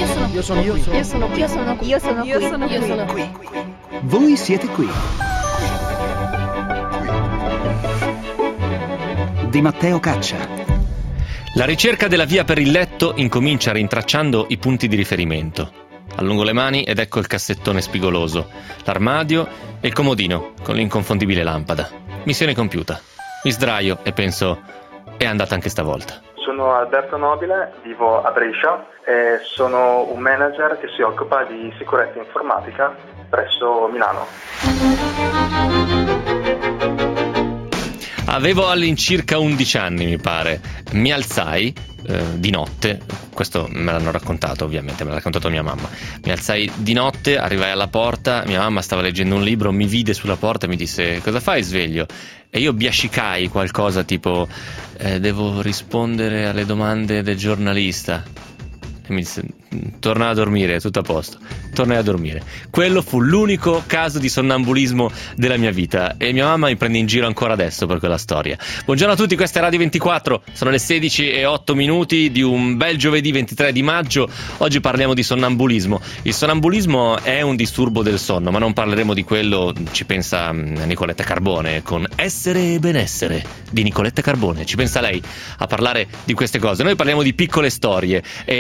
qui. Voi siete qui. Di Matteo Caccia. La ricerca della via per il letto incomincia rintracciando i punti di riferimento. Allungo le mani ed ecco il cassettone spigoloso, l'armadio e il comodino con l'inconfondibile lampada. Missione compiuta. Mi sdraio e penso, è andata anche stavolta. Sono Alberto Nobile, vivo a Brescia e sono un manager che si occupa di sicurezza informatica presso Milano. Avevo all'incirca 11 anni, mi pare. Mi alzai di notte, questo me l'hanno raccontato ovviamente, me l'ha raccontato mia mamma. Mi alzai di notte, arrivai alla porta, mia mamma stava leggendo un libro, mi vide sulla porta e mi disse: cosa fai sveglio? E io biascicai qualcosa tipo devo rispondere alle domande del giornalista. E mi disse: torna a dormire, è tutto a posto. Tornai a dormire. Quello fu l'unico caso di sonnambulismo della mia vita e mia mamma mi prende in giro ancora adesso per quella storia. Buongiorno a tutti, questa è Radio 24, sono le 16:08 di un bel giovedì 23 di maggio. Oggi parliamo di sonnambulismo. Il sonnambulismo è un disturbo del sonno, ma non parleremo di quello, ci pensa Nicoletta Carbone con Essere e benessere di Nicoletta Carbone. Ci pensa lei a parlare di queste cose. Noi parliamo di piccole storie,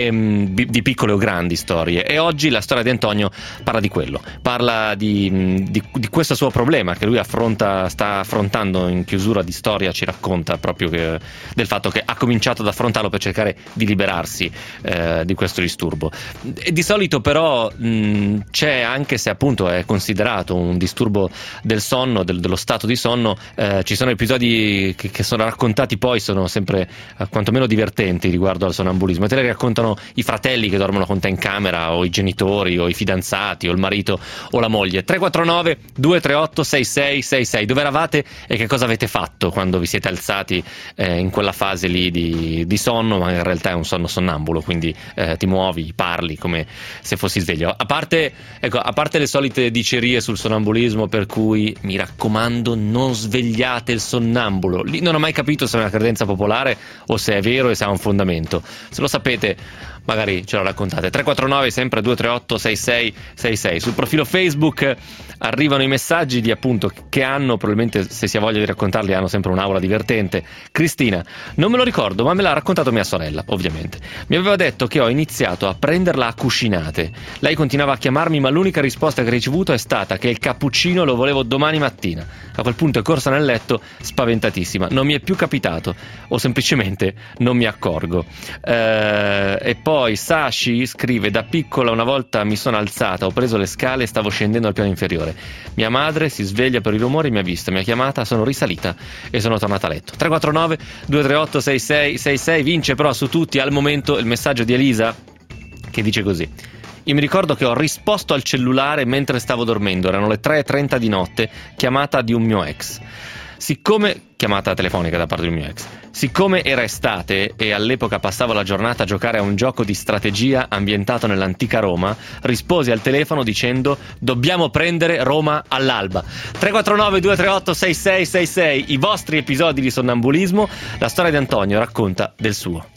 di piccole o grandi storie, e oggi la storia di Antonio parla di quello, parla di questo suo problema che lui sta affrontando in chiusura di storia. Ci racconta proprio del fatto che ha cominciato ad affrontarlo per cercare di liberarsi di questo disturbo. E di solito però c'è, anche se appunto è considerato un disturbo del sonno, dello stato di sonno, ci sono episodi che sono raccontati, poi sono sempre quantomeno divertenti riguardo al sonnambulismo, e te le raccontano i fratelli che dormono con te in camera, o i genitori, o i fidanzati, o il marito o la moglie. 349 238 6666. Dove eravate e che cosa avete fatto quando vi siete alzati in quella fase lì di sonno, ma in realtà è un sonno sonnambulo, quindi ti muovi, parli come se fossi sveglio. A parte le solite dicerie sul sonnambulismo, per cui mi raccomando non svegliate il sonnambulo. Lì non ho mai capito se è una credenza popolare o se è vero e se ha un fondamento. Se lo sapete magari ce lo raccontate. 349 sempre 238 6666. Sul profilo Facebook arrivano i messaggi di appunto che hanno, probabilmente se si ha voglia di raccontarli, hanno sempre un'aula divertente. Cristina: non me lo ricordo, ma me l'ha raccontato mia sorella, ovviamente. Mi aveva detto che ho iniziato a prenderla a cuscinate. Lei continuava a chiamarmi, ma l'unica risposta che ho ricevuto è stata che il cappuccino lo volevo domani mattina. A quel punto è corsa nel letto spaventatissima. Non mi è più capitato, o semplicemente non mi accorgo. E poi Sashi scrive: da piccola una volta mi sono alzata, ho preso le scale e stavo scendendo al piano inferiore. Mia madre si sveglia per i rumori, mi ha visto, mi ha chiamata, sono risalita e sono tornata a letto. 349 238 6666. Vince però su tutti al momento il messaggio di Elisa, che dice così: io mi ricordo che ho risposto al cellulare mentre stavo dormendo, erano le 3:30 di notte, chiamata di un mio ex. Chiamata telefonica da parte del mio ex. Siccome era estate e all'epoca passavo la giornata a giocare a un gioco di strategia ambientato nell'antica Roma, risposi al telefono dicendo: dobbiamo prendere Roma all'alba. 349 238 6666. I vostri episodi di sonnambulismo. La storia di Antonio racconta del suo.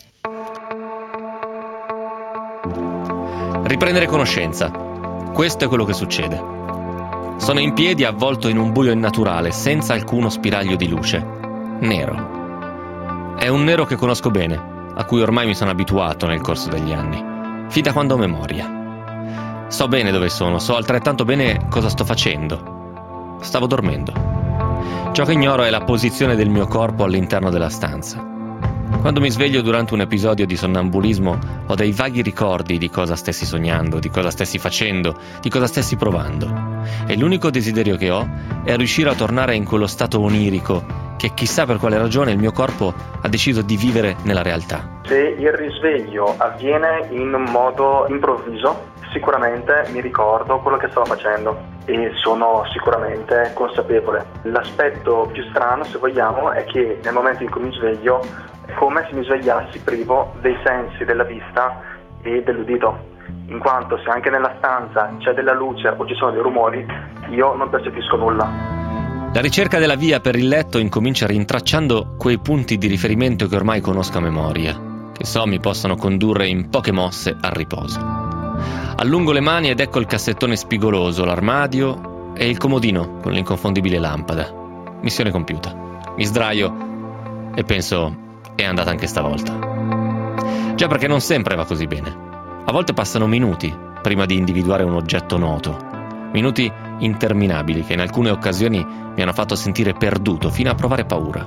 Riprendere conoscenza. Questo è quello che succede. Sono in piedi avvolto in un buio innaturale, senza alcuno spiraglio di luce. Nero. È un nero che conosco bene, a cui ormai mi sono abituato nel corso degli anni. Fin da quando ho memoria. So bene dove sono, so altrettanto bene cosa sto facendo. Stavo dormendo. Ciò che ignoro è la posizione del mio corpo all'interno della stanza. Quando mi sveglio durante un episodio di sonnambulismo ho dei vaghi ricordi di cosa stessi sognando, di cosa stessi facendo, di cosa stessi provando. E l'unico desiderio che ho è riuscire a tornare in quello stato onirico che chissà per quale ragione il mio corpo ha deciso di vivere nella realtà. Se il risveglio avviene in un modo improvviso, sicuramente mi ricordo quello che stavo facendo e sono sicuramente consapevole. L'aspetto più strano, se vogliamo, è che nel momento in cui mi sveglio è come se mi svegliassi privo dei sensi della vista e dell'udito, in quanto se anche nella stanza c'è della luce o ci sono dei rumori, io non percepisco nulla. La ricerca della via per il letto incomincia rintracciando quei punti di riferimento che ormai conosco a memoria, che so mi possono condurre in poche mosse al riposo. Allungo le mani ed ecco il cassettone spigoloso, l'armadio e il comodino con l'inconfondibile lampada. Missione compiuta. Mi sdraio e penso, è andata anche stavolta. Già, perché non sempre va così bene. A volte passano minuti prima di individuare un oggetto noto. Minuti interminabili che in alcune occasioni mi hanno fatto sentire perduto fino a provare paura.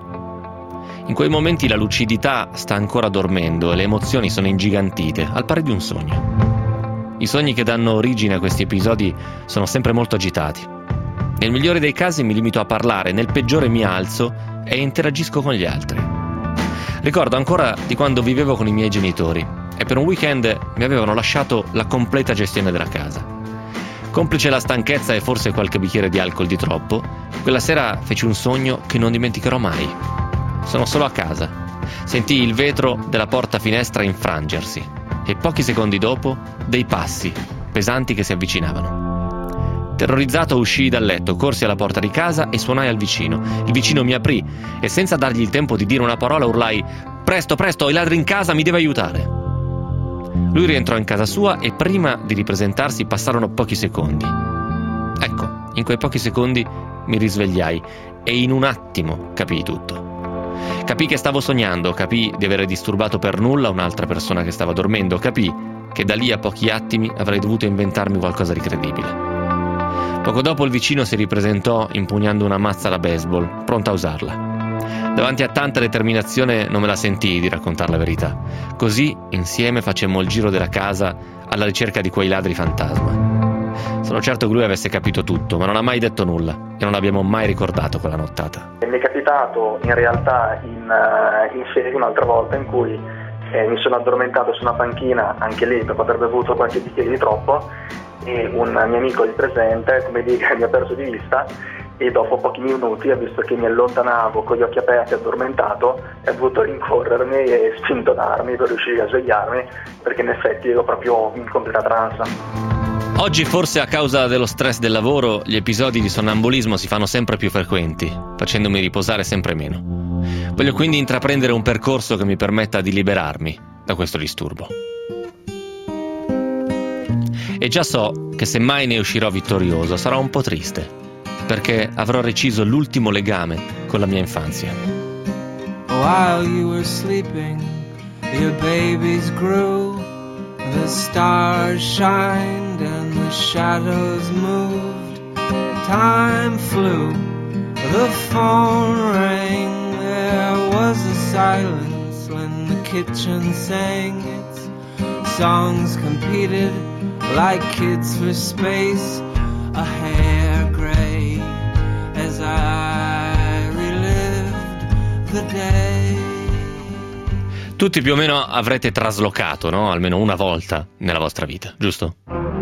In quei momenti la lucidità sta ancora dormendo e le emozioni sono ingigantite, al pari di un sogno. I sogni che danno origine a questi episodi sono sempre molto agitati. Nel migliore dei casi mi limito a parlare, nel peggiore mi alzo e interagisco con gli altri. Ricordo ancora di quando vivevo con i miei genitori e per un weekend mi avevano lasciato la completa gestione della casa. Complice la stanchezza e forse qualche bicchiere di alcol di troppo, quella sera feci un sogno che non dimenticherò mai. Sono solo a casa. Sentii il vetro della porta-finestra infrangersi e pochi secondi dopo dei passi pesanti che si avvicinavano. Terrorizzato uscii dal letto, corsi alla porta di casa e suonai al vicino. Il vicino mi aprì e senza dargli il tempo di dire una parola urlai: «Presto, presto, ho i ladri in casa, mi deve aiutare!» Lui rientrò in casa sua e prima di ripresentarsi passarono pochi secondi. Ecco, in quei pochi secondi mi risvegliai e in un attimo capii tutto. Capii che stavo sognando, capii di avere disturbato per nulla un'altra persona che stava dormendo, capii che da lì a pochi attimi avrei dovuto inventarmi qualcosa di credibile. Poco dopo il vicino si ripresentò impugnando una mazza da baseball, pronta a usarla. Davanti a tanta determinazione non me la sentii di raccontare la verità. Così, insieme, facemmo il giro della casa alla ricerca di quei ladri fantasma. Sono certo che lui avesse capito tutto, ma non ha mai detto nulla e non abbiamo mai ricordato quella nottata. Mi è capitato in realtà in serie un'altra volta in cui mi sono addormentato su una panchina, anche lì dopo aver bevuto qualche bicchiere di troppo, e un mio amico lì presente, come dire, mi ha perso di vista e dopo pochi minuti ha visto che mi allontanavo con gli occhi aperti, addormentato, e ha dovuto rincorrermi e spintonarmi per riuscire a svegliarmi, perché in effetti ero proprio in completa transa. Oggi, forse a causa dello stress del lavoro, gli episodi di sonnambulismo si fanno sempre più frequenti, facendomi riposare sempre meno. Voglio quindi intraprendere un percorso che mi permetta di liberarmi da questo disturbo. E già so che se mai ne uscirò vittorioso sarò un po' triste, perché avrò reciso l'ultimo legame con la mia infanzia. While you were sleeping, your babies grew, the stars shined and the shadows moved. Time flew, the phone rang, there was a silence when the kitchen sang its songs, competed like kids for space, a hair gray as I relived the day. Tutti più o meno avrete traslocato, no? Almeno una volta nella vostra vita, giusto?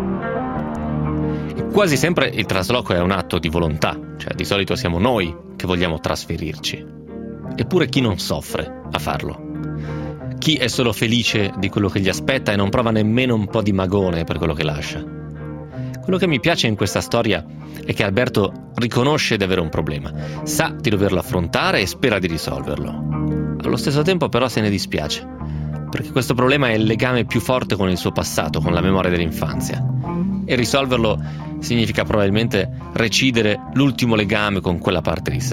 E quasi sempre il trasloco è un atto di volontà, cioè di solito siamo noi che vogliamo trasferirci. Eppure chi non soffre a farlo? Chi è solo felice di quello che gli aspetta e non prova nemmeno un po' di magone per quello che lascia? Quello che mi piace in questa storia è che Alberto riconosce di avere un problema, sa di doverlo affrontare e spera di risolverlo. Allo stesso tempo però se ne dispiace, perché questo problema è il legame più forte con il suo passato, con la memoria dell'infanzia. E risolverlo significa probabilmente recidere l'ultimo legame con quella parte di sé.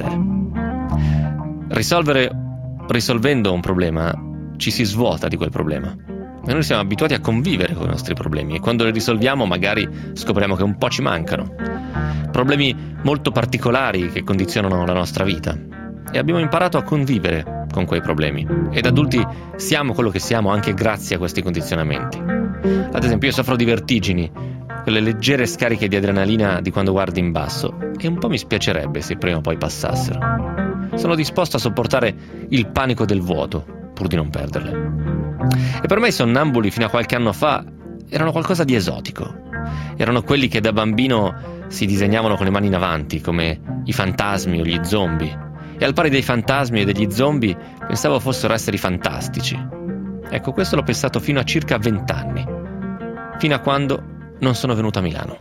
Risolvendo un problema ci si svuota di quel problema. E noi siamo abituati a convivere con i nostri problemi e quando li risolviamo magari scopriamo che un po' ci mancano. Problemi molto particolari che condizionano la nostra vita. E abbiamo imparato a convivere con quei problemi. E da adulti siamo quello che siamo anche grazie a questi condizionamenti. Ad esempio io soffro di vertigini, quelle leggere scariche di adrenalina di quando guardi in basso, e un po' mi spiacerebbe se prima o poi passassero. Sono disposto a sopportare il panico del vuoto, pur di non perderle. E per me i sonnambuli fino a qualche anno fa erano qualcosa di esotico. Erano quelli che da bambino si disegnavano con le mani in avanti, come i fantasmi o gli zombie. E al pari dei fantasmi e degli zombie pensavo fossero esseri fantastici. Ecco, questo l'ho pensato fino a circa 20 anni, fino a quando non sono venuto a Milano.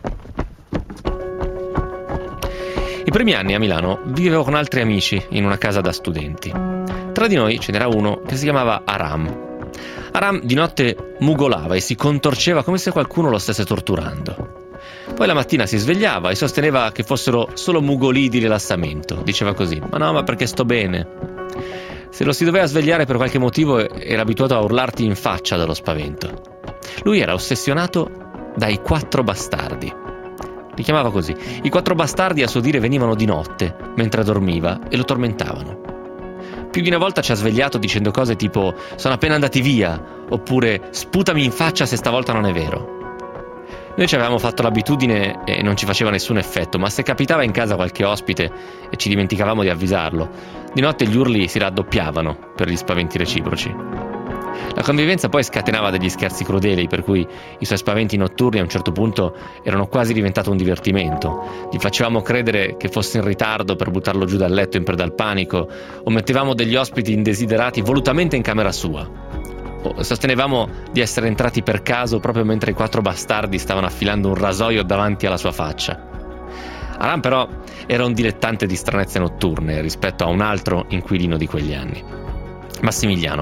I primi anni a Milano vivevo con altri amici in una casa da studenti. Tra di noi ce n'era uno che si chiamava Aram. Aram di notte mugolava e si contorceva come se qualcuno lo stesse torturando. Poi la mattina si svegliava e sosteneva che fossero solo mugolii di rilassamento. Diceva così: ma perché sto bene. Se lo si doveva svegliare per qualche motivo era abituato a urlarti in faccia dallo spavento. Lui era ossessionato dai 4 bastardi. Li chiamava così. I 4 bastardi, a suo dire, venivano di notte mentre dormiva e lo tormentavano. Più di una volta ci ha svegliato dicendo cose tipo: sono appena andati via, oppure sputami in faccia se stavolta non è vero. Noi ci avevamo fatto l'abitudine e non ci faceva nessun effetto, ma se capitava in casa qualche ospite e ci dimenticavamo di avvisarlo, di notte gli urli si raddoppiavano per gli spaventi reciproci. La convivenza poi scatenava degli scherzi crudeli, per cui i suoi spaventi notturni a un certo punto erano quasi diventato un divertimento. Gli facevamo credere che fosse in ritardo per buttarlo giù dal letto in preda al panico, o mettevamo degli ospiti indesiderati volutamente in camera sua. Sostenevamo di essere entrati per caso proprio mentre i 4 bastardi stavano affilando un rasoio davanti alla sua faccia. Aram però era un dilettante di stranezze notturne rispetto a un altro inquilino di quegli anni. Massimiliano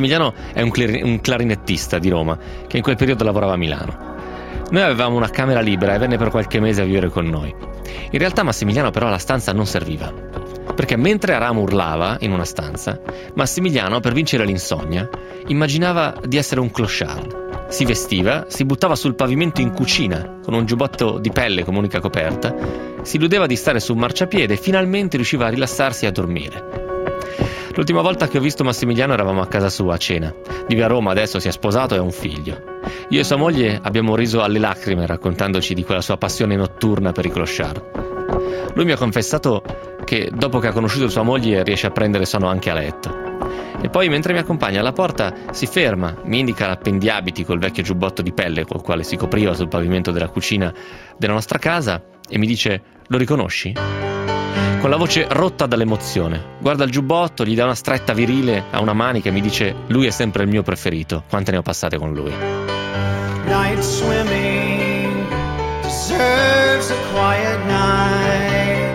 è un clarinettista di Roma che in quel periodo lavorava a Milano. Noi avevamo una camera libera e venne per qualche mese a vivere con noi. In realtà Massimiliano però la stanza non serviva, perché mentre Aram urlava in una stanza, Massimiliano, per vincere l'insonnia, immaginava di essere un clochard. Si vestiva, si buttava sul pavimento in cucina con un giubbotto di pelle come unica coperta, si illudeva di stare su un marciapiede e finalmente riusciva a rilassarsi e a dormire. L'ultima volta che ho visto Massimiliano eravamo a casa sua a cena. Vive a Roma, adesso si è sposato e ha un figlio. Io e sua moglie abbiamo riso alle lacrime raccontandoci di quella sua passione notturna per i clochard. Lui mi ha confessato che dopo che ha conosciuto sua moglie riesce a prendere sonno anche a letto. E poi, mentre mi accompagna alla porta, si ferma, mi indica l'appendiabiti col vecchio giubbotto di pelle col quale si copriva sul pavimento della cucina della nostra casa e mi dice: lo riconosci? Con la voce rotta dall'emozione. Guarda il giubbotto, gli dà una stretta virile a una manica e mi dice: lui è sempre il mio preferito. Quante ne ho passate con lui. Night swimming deserves a quiet night.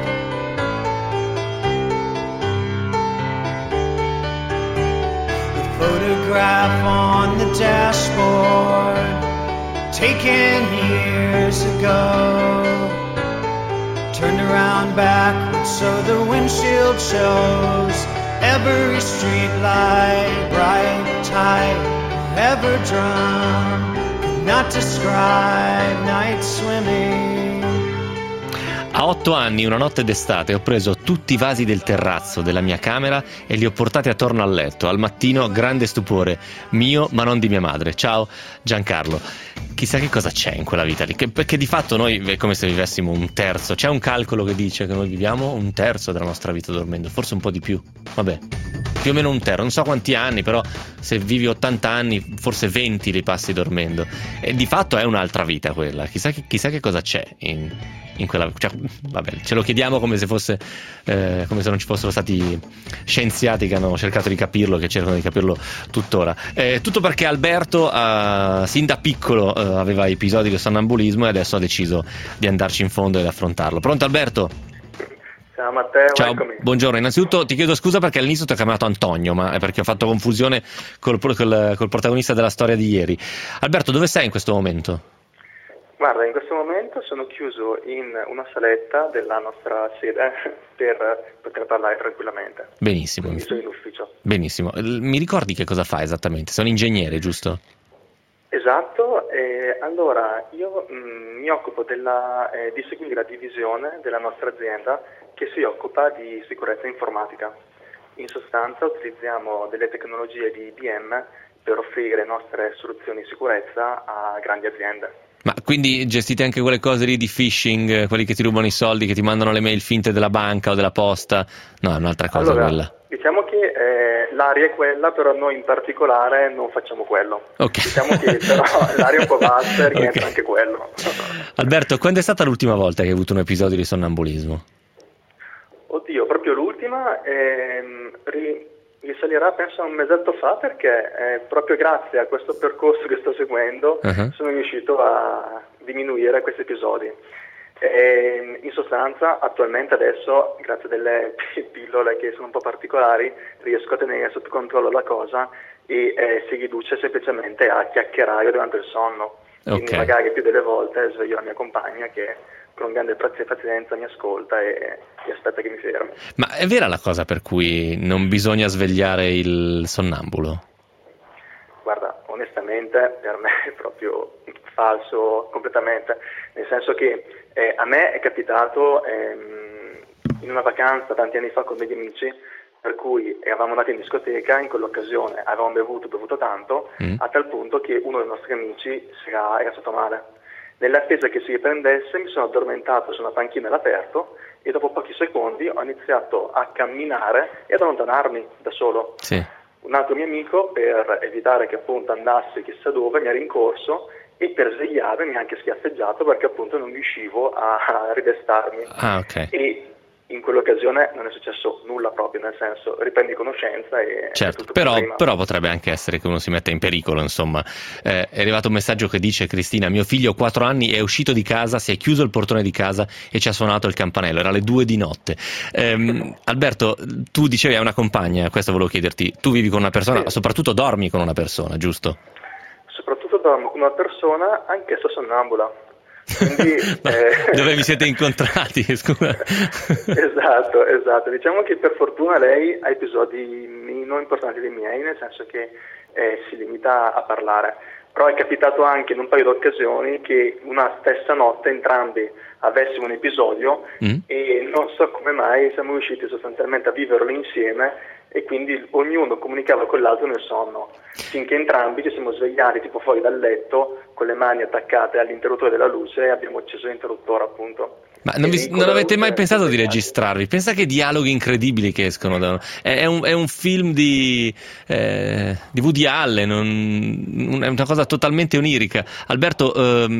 The photograph on the dashboard taken years ago, turned around backwards so the windshield shows every street light, bright, tight, ever drum, not describe night swimming. A 8 anni, una notte d'estate, ho preso tutti i vasi del terrazzo della mia camera e li ho portati attorno al letto. Al mattino, grande stupore, mio ma non di mia madre. Ciao Giancarlo. Chissà che cosa c'è in quella vita lì, perché di fatto noi è come se vivessimo un terzo. C'è un calcolo che dice che noi viviamo un terzo della nostra vita dormendo, forse un po' di più. Vabbè, più o meno un terzo, non so quanti anni, però se vivi 80 anni, forse 20 li passi dormendo. E di fatto è un'altra vita quella. Chissà che cosa c'è in quella, cioè, vabbè, ce lo chiediamo come se fosse come se non ci fossero stati scienziati che hanno cercato di capirlo, che cercano di capirlo tuttora. Tutto perché Alberto sin da piccolo aveva episodi di sonnambulismo e adesso ha deciso di andarci in fondo ed affrontarlo. Pronto Alberto? Ciao Matteo, ciao, eccomi. Buongiorno. Innanzitutto ti chiedo scusa perché all'inizio ti ho chiamato Antonio, ma è perché ho fatto confusione col protagonista della storia di ieri. Alberto, dove sei in questo momento? Guarda, in questo momento sono chiuso in una saletta della nostra sede per poter parlare tranquillamente. Benissimo. Quindi sono in ufficio. Benissimo. Mi ricordi che cosa fai esattamente? Sei un ingegnere, giusto? Esatto, allora io mi occupo di seguire la divisione della nostra azienda che si occupa di sicurezza informatica. In sostanza utilizziamo delle tecnologie di IBM per offrire nostre soluzioni di sicurezza a grandi aziende. Ma quindi gestite anche quelle cose lì di phishing, quelli che ti rubano i soldi, che ti mandano le mail finte della banca o della posta? No, è un'altra cosa allora, quella. Diciamo che l'area è quella, però noi in particolare non facciamo quello. Okay. Diciamo che però l'area è un po' vasta e rientra Okay. anche quello. Alberto, quando è stata l'ultima volta che hai avuto un episodio di sonnambulismo? Oddio, proprio l'ultima risalirà penso a un mesetto fa, perché proprio grazie a questo percorso che sto seguendo sono riuscito a diminuire questi episodi. In sostanza, attualmente adesso, grazie a delle pillole che sono un po' particolari, riesco a tenere sotto controllo la cosa e si riduce semplicemente a chiacchierare durante il sonno. Quindi magari più delle volte sveglio la mia compagna che con grande pazienza mi ascolta e aspetta che mi fermi. Ma è vera la cosa per cui non bisogna svegliare il sonnambulo? Guarda, onestamente per me è proprio falso completamente, nel senso che a me è capitato in una vacanza tanti anni fa con degli amici, per cui eravamo andati in discoteca, in quell'occasione avevamo bevuto tanto, a tal punto che uno dei nostri amici era stato male. Nell'attesa che si riprendesse mi sono addormentato su una panchina all'aperto e dopo pochi secondi ho iniziato a camminare e ad allontanarmi da solo. Sì. Un altro mio amico, per evitare che appunto andassi chissà dove, mi ha rincorso e per svegliarmi mi ha anche schiaffeggiato perché appunto non riuscivo a ridestarmi. Ok. E in quell'occasione non è successo nulla proprio, nel senso riprendi conoscenza e certo, tutto però potrebbe anche essere che uno si metta in pericolo, insomma. È arrivato un messaggio che dice: Cristina, mio figlio ha 4 anni, è uscito di casa, si è chiuso il portone di casa e ci ha suonato il campanello, era le 2 di notte. Alberto, tu dicevi hai una compagna, questo volevo chiederti, tu vivi con una persona, sì. Soprattutto dormi con una persona, giusto? Soprattutto dormo con una persona, anch'essa sonnambula. Quindi, dove vi siete incontrati? Scusa. Esatto, diciamo che per fortuna lei ha episodi meno importanti dei miei, nel senso che si limita a parlare, però è capitato anche in un paio di occasioni che una stessa notte entrambi avessimo un episodio e non so come mai siamo riusciti sostanzialmente a viverlo insieme e quindi ognuno comunicava con l'altro nel sonno, finché entrambi ci siamo svegliati tipo fuori dal letto con le mani attaccate all'interruttore della luce e abbiamo acceso l'interruttore appunto. Ma non avete mai pensato di registrarvi? Pensa che dialoghi incredibili che escono da... È un film di Woody Allen, è una cosa totalmente onirica. Alberto,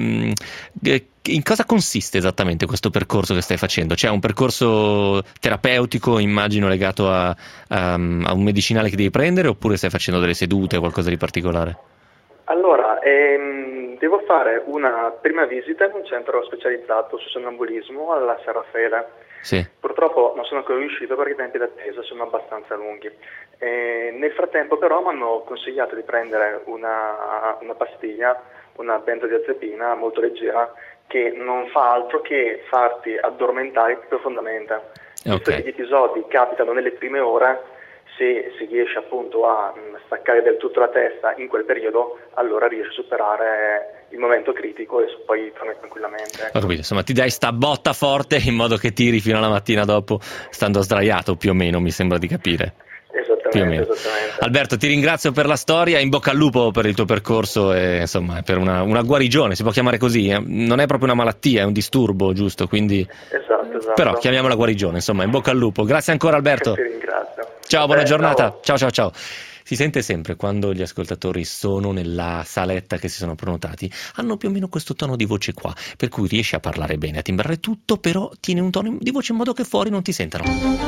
in cosa consiste esattamente questo percorso che stai facendo? C'è un percorso terapeutico, immagino, legato a un medicinale che devi prendere, oppure stai facendo delle sedute o qualcosa di particolare? Allora, devo fare una prima visita in un centro specializzato su sonnambulismo alla San Raffaele. Sì. Purtroppo non sono ancora riuscito perché i tempi d'attesa sono abbastanza lunghi. Nel frattempo però mi hanno consigliato di prendere una pastiglia, una benzodiazepina molto leggera, che non fa altro che farti addormentare profondamente. Visto che gli episodi capitano nelle prime ore, se si riesce appunto a staccare del tutto la testa in quel periodo, allora riesci a superare il momento critico e poi torni tranquillamente. Ho capito, insomma ti dai sta botta forte in modo che tiri fino alla mattina dopo stando sdraiato, più o meno, mi sembra di capire. Esattamente. Alberto, ti ringrazio per la storia, in bocca al lupo per il tuo percorso e insomma per una guarigione, si può chiamare così, non è proprio una malattia, è un disturbo, giusto? Quindi Esatto. Però chiamiamola guarigione, insomma, in bocca al lupo. Grazie ancora Alberto. Ti ringrazio. Ciao, buona giornata. Ciao. Si sente sempre quando gli ascoltatori sono nella saletta che si sono prenotati, hanno più o meno questo tono di voce qua, per cui riesci a parlare bene, a timbrare tutto, però tieni un tono di voce in modo che fuori non ti sentano.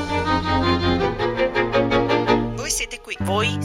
Voi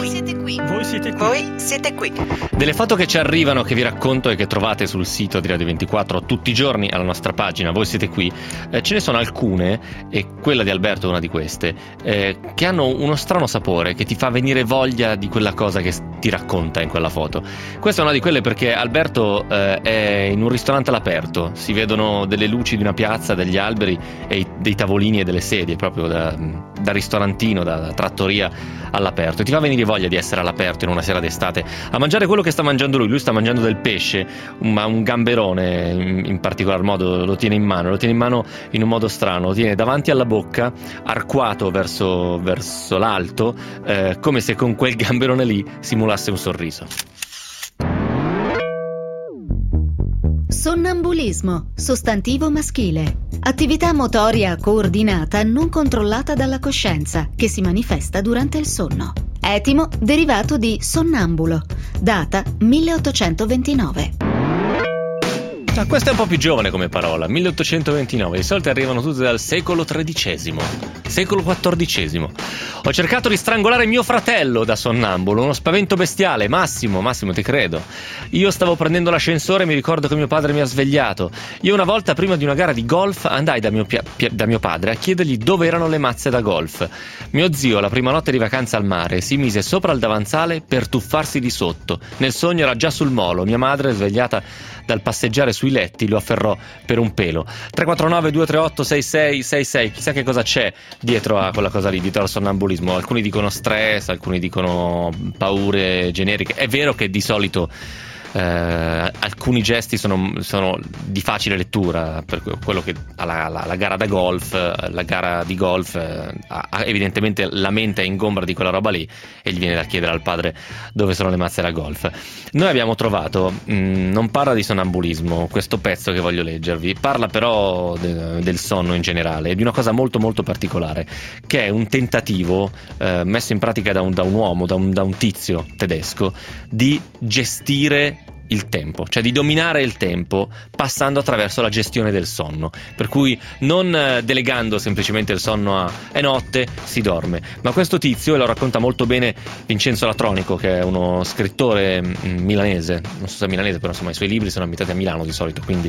siete qui. Delle foto che ci arrivano, che vi racconto e che trovate sul sito di Radio 24 tutti i giorni alla nostra pagina Voi siete qui, ce ne sono alcune, e quella di Alberto è una di queste, che hanno uno strano sapore che ti fa venire voglia di quella cosa che ti racconta in quella foto. Questa è una di quelle perché Alberto è in un ristorante all'aperto, si vedono delle luci di una piazza, degli alberi e dei tavolini e delle sedie, proprio da ristorantino, da trattoria all'aperto, e ti fa venire voglia di essere all'aperto in una sera d'estate a mangiare quello che sta mangiando lui sta mangiando del pesce, ma un gamberone in particolar modo, lo tiene in mano in un modo strano, lo tiene davanti alla bocca, arcuato verso l'alto, come se con quel gamberone lì simulasse un sorriso. Sonnambulismo, sostantivo maschile. Attività motoria coordinata non controllata dalla coscienza che si manifesta durante il sonno. Etimo derivato di sonnambulo. Data 1829. Ah, questa è un po' più giovane come parola, 1829. Di solito arrivano tutte dal secolo XIII, secolo XIV. Ho cercato di strangolare mio fratello da sonnambulo, uno spavento bestiale. Massimo, ti credo. Io stavo prendendo l'ascensore e mi ricordo che mio padre mi ha svegliato. Io una volta, prima di una gara di golf, andai da mio padre a chiedergli dove erano le mazze da golf. Mio zio, la prima notte di vacanza al mare, si mise sopra il davanzale per tuffarsi di sotto. Nel sogno era già sul molo. Mia madre, svegliata dal passeggiare sui letti, lo afferrò per un pelo. 349-238-6666. Chissà che cosa c'è dietro a quella cosa lì, dietro al sonnambulismo. Alcuni dicono stress, alcuni dicono paure generiche. È vero che di solito alcuni gesti sono di facile lettura, per quello che la gara da golf, la gara di golf, evidentemente la mente è ingombra di quella roba lì e gli viene da chiedere al padre dove sono le mazze da golf. Noi abbiamo trovato, non parla di sonnambulismo questo pezzo che voglio leggervi, parla però del sonno in generale e di una cosa molto molto particolare, che è un tentativo messo in pratica da un uomo, da un tizio tedesco, di gestire il tempo, cioè di dominare il tempo passando attraverso la gestione del sonno, per cui non delegando semplicemente il sonno a è notte, si dorme. Ma questo tizio, e lo racconta molto bene Vincenzo Latronico, che è uno scrittore milanese, non so se è milanese, però insomma i suoi libri sono ambientati a Milano di solito, quindi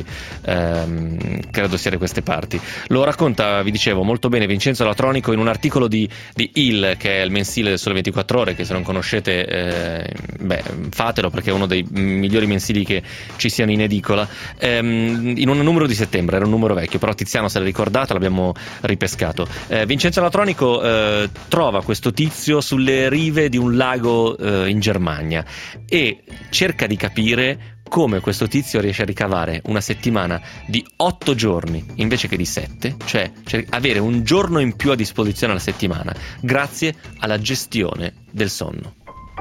credo sia da queste parti. Lo racconta, vi dicevo, molto bene Vincenzo Latronico in un articolo di Il, che è il mensile del Sole 24 Ore, che se non conoscete fatelo, perché è uno dei migliori mensili che ci siano in edicola, in un numero di settembre, era un numero vecchio, però Tiziano se l'è ricordato, l'abbiamo ripescato. Vincenzo Latronico trova questo tizio sulle rive di un lago in Germania e cerca di capire come questo tizio riesce a ricavare una settimana di 8 giorni invece che di 7, cioè avere un giorno in più a disposizione alla settimana grazie alla gestione del sonno.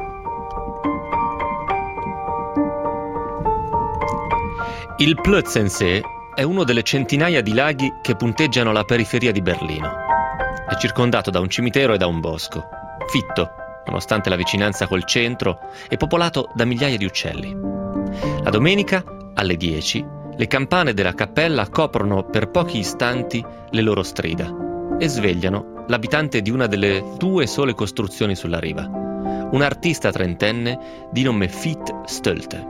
Il Plötzensee è uno delle centinaia di laghi che punteggiano la periferia di Berlino. È circondato da un cimitero e da un bosco. Fitto, nonostante la vicinanza col centro, è popolato da migliaia di uccelli. La domenica, alle 10, le campane della cappella coprono per pochi istanti le loro strida e svegliano l'abitante di una delle 2 sole costruzioni sulla riva, un artista trentenne di nome Fiete Stoelte.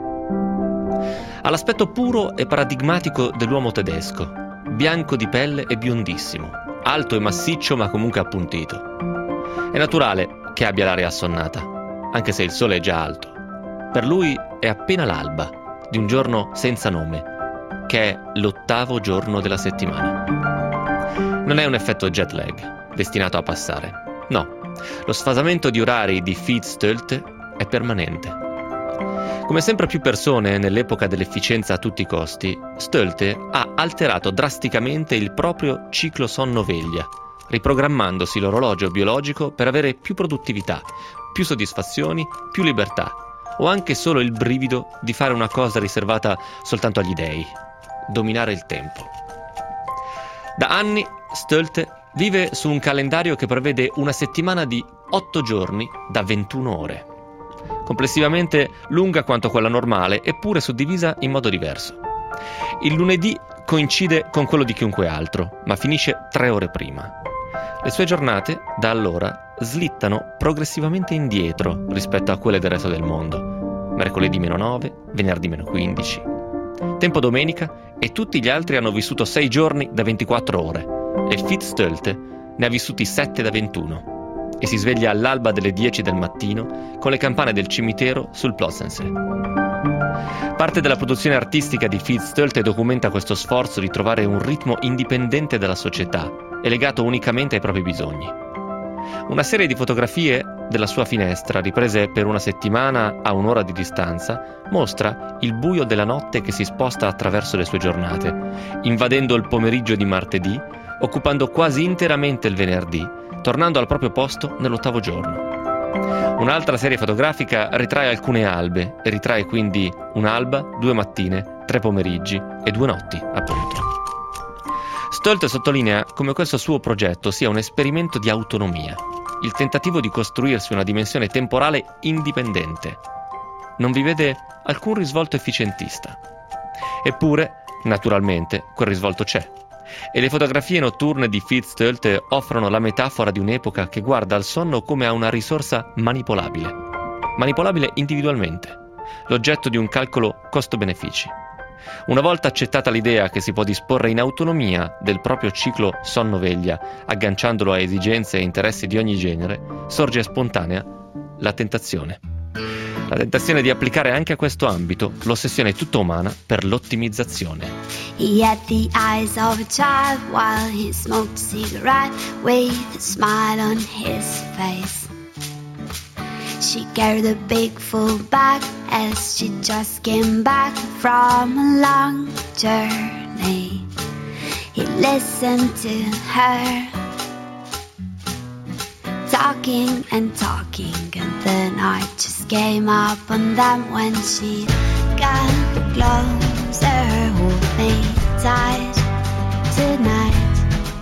Ha l'aspetto puro e paradigmatico dell'uomo tedesco, bianco di pelle e biondissimo, alto e massiccio ma comunque appuntito. È naturale che abbia l'aria assonnata, anche se il sole è già alto. Per lui è appena l'alba di un giorno senza nome, che è l'8° giorno della settimana. Non è un effetto jet lag, destinato a passare. No, lo sfasamento di orari di Fiete Stoelte è permanente. Come sempre più persone nell'epoca dell'efficienza a tutti i costi, Stoelte ha alterato drasticamente il proprio ciclo sonno-veglia, riprogrammandosi l'orologio biologico per avere più produttività, più soddisfazioni, più libertà, o anche solo il brivido di fare una cosa riservata soltanto agli dei: dominare il tempo. Da anni Stoelte vive su un calendario che prevede una settimana di 8 giorni da 21 ore. Complessivamente lunga quanto quella normale, eppure suddivisa in modo diverso. Il lunedì coincide con quello di chiunque altro, ma finisce 3 ore prima. Le sue giornate, da allora, slittano progressivamente indietro rispetto a quelle del resto del mondo. Mercoledì -9, venerdì -15. Tempo domenica e tutti gli altri hanno vissuto 6 giorni da 24 ore e Fiete Stoelte ne ha vissuti 7 da 21. E si sveglia all'alba delle 10 del mattino con le campane del cimitero sul Plötzensee. Parte della produzione artistica di Fiete Stoelte documenta questo sforzo di trovare un ritmo indipendente dalla società e legato unicamente ai propri bisogni. Una serie di fotografie della sua finestra, riprese per una settimana a un'ora di distanza, mostra il buio della notte che si sposta attraverso le sue giornate, invadendo il pomeriggio di martedì, occupando quasi interamente il venerdì, tornando al proprio posto nell'8° giorno. Un'altra serie fotografica ritrae alcune albe e ritrae quindi un'alba, 2 mattine, 3 pomeriggi e 2 notti, appunto. Stoelte sottolinea come questo suo progetto sia un esperimento di autonomia, il tentativo di costruirsi una dimensione temporale indipendente. Non vi vede alcun risvolto efficientista. Eppure, Naturalmente, quel risvolto c'è. E le fotografie notturne di Fitz Tölte offrono la metafora di un'epoca che guarda al sonno come a una risorsa manipolabile. Manipolabile individualmente, l'oggetto di un calcolo costo-benefici. Una volta accettata l'idea che si può disporre in autonomia del proprio ciclo sonno-veglia, agganciandolo a esigenze e interessi di ogni genere, sorge spontanea la tentazione. La tentazione di applicare anche a questo ambito l'ossessione tutta umana per l'ottimizzazione. He had the eyes of a child while he smoked a cigarette with a smile on his face. She carried a big full bag as she just came back from a long journey. He listened to her talking and talking, and the night just came up on them when she got closer. Hold me tight tonight,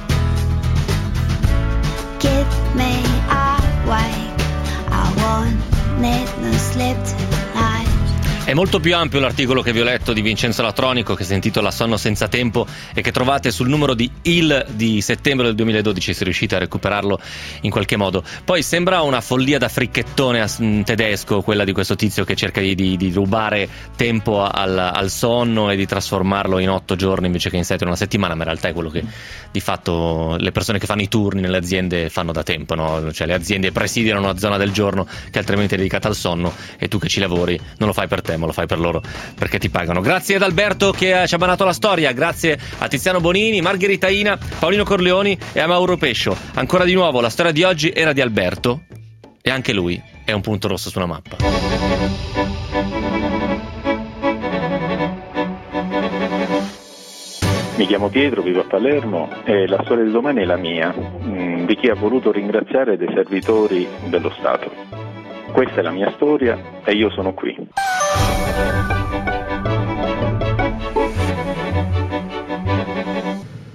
keep me awake, I won't need no sleep tonight. È molto più ampio l'articolo che vi ho letto di Vincenzo Latronico, che si intitola Sonno senza tempo e che trovate sul numero di Il di settembre del 2012, se riuscite a recuperarlo in qualche modo. Poi sembra una follia da fricchettone tedesco quella di questo tizio che cerca di rubare tempo al sonno e di trasformarlo in 8 giorni invece che in 7 in una settimana, ma in realtà è quello che di fatto le persone che fanno i turni nelle aziende fanno da tempo, no? Cioè le aziende presidiano una zona del giorno che altrimenti è dedicata al sonno, e tu che ci lavori non lo fai per te, ma lo fai per loro perché ti pagano. Grazie ad Alberto che ci ha banato la storia, grazie a Tiziano Bonini, Margherita Ina, Paolino Corleoni e a Mauro Pescio. Ancora di nuovo la storia di oggi era di Alberto e anche lui è un punto rosso sulla mappa. Mi chiamo Pietro, vivo a Palermo e la storia di domani è la mia, di chi ha voluto ringraziare dei servitori dello Stato. Questa è la mia storia e io sono qui.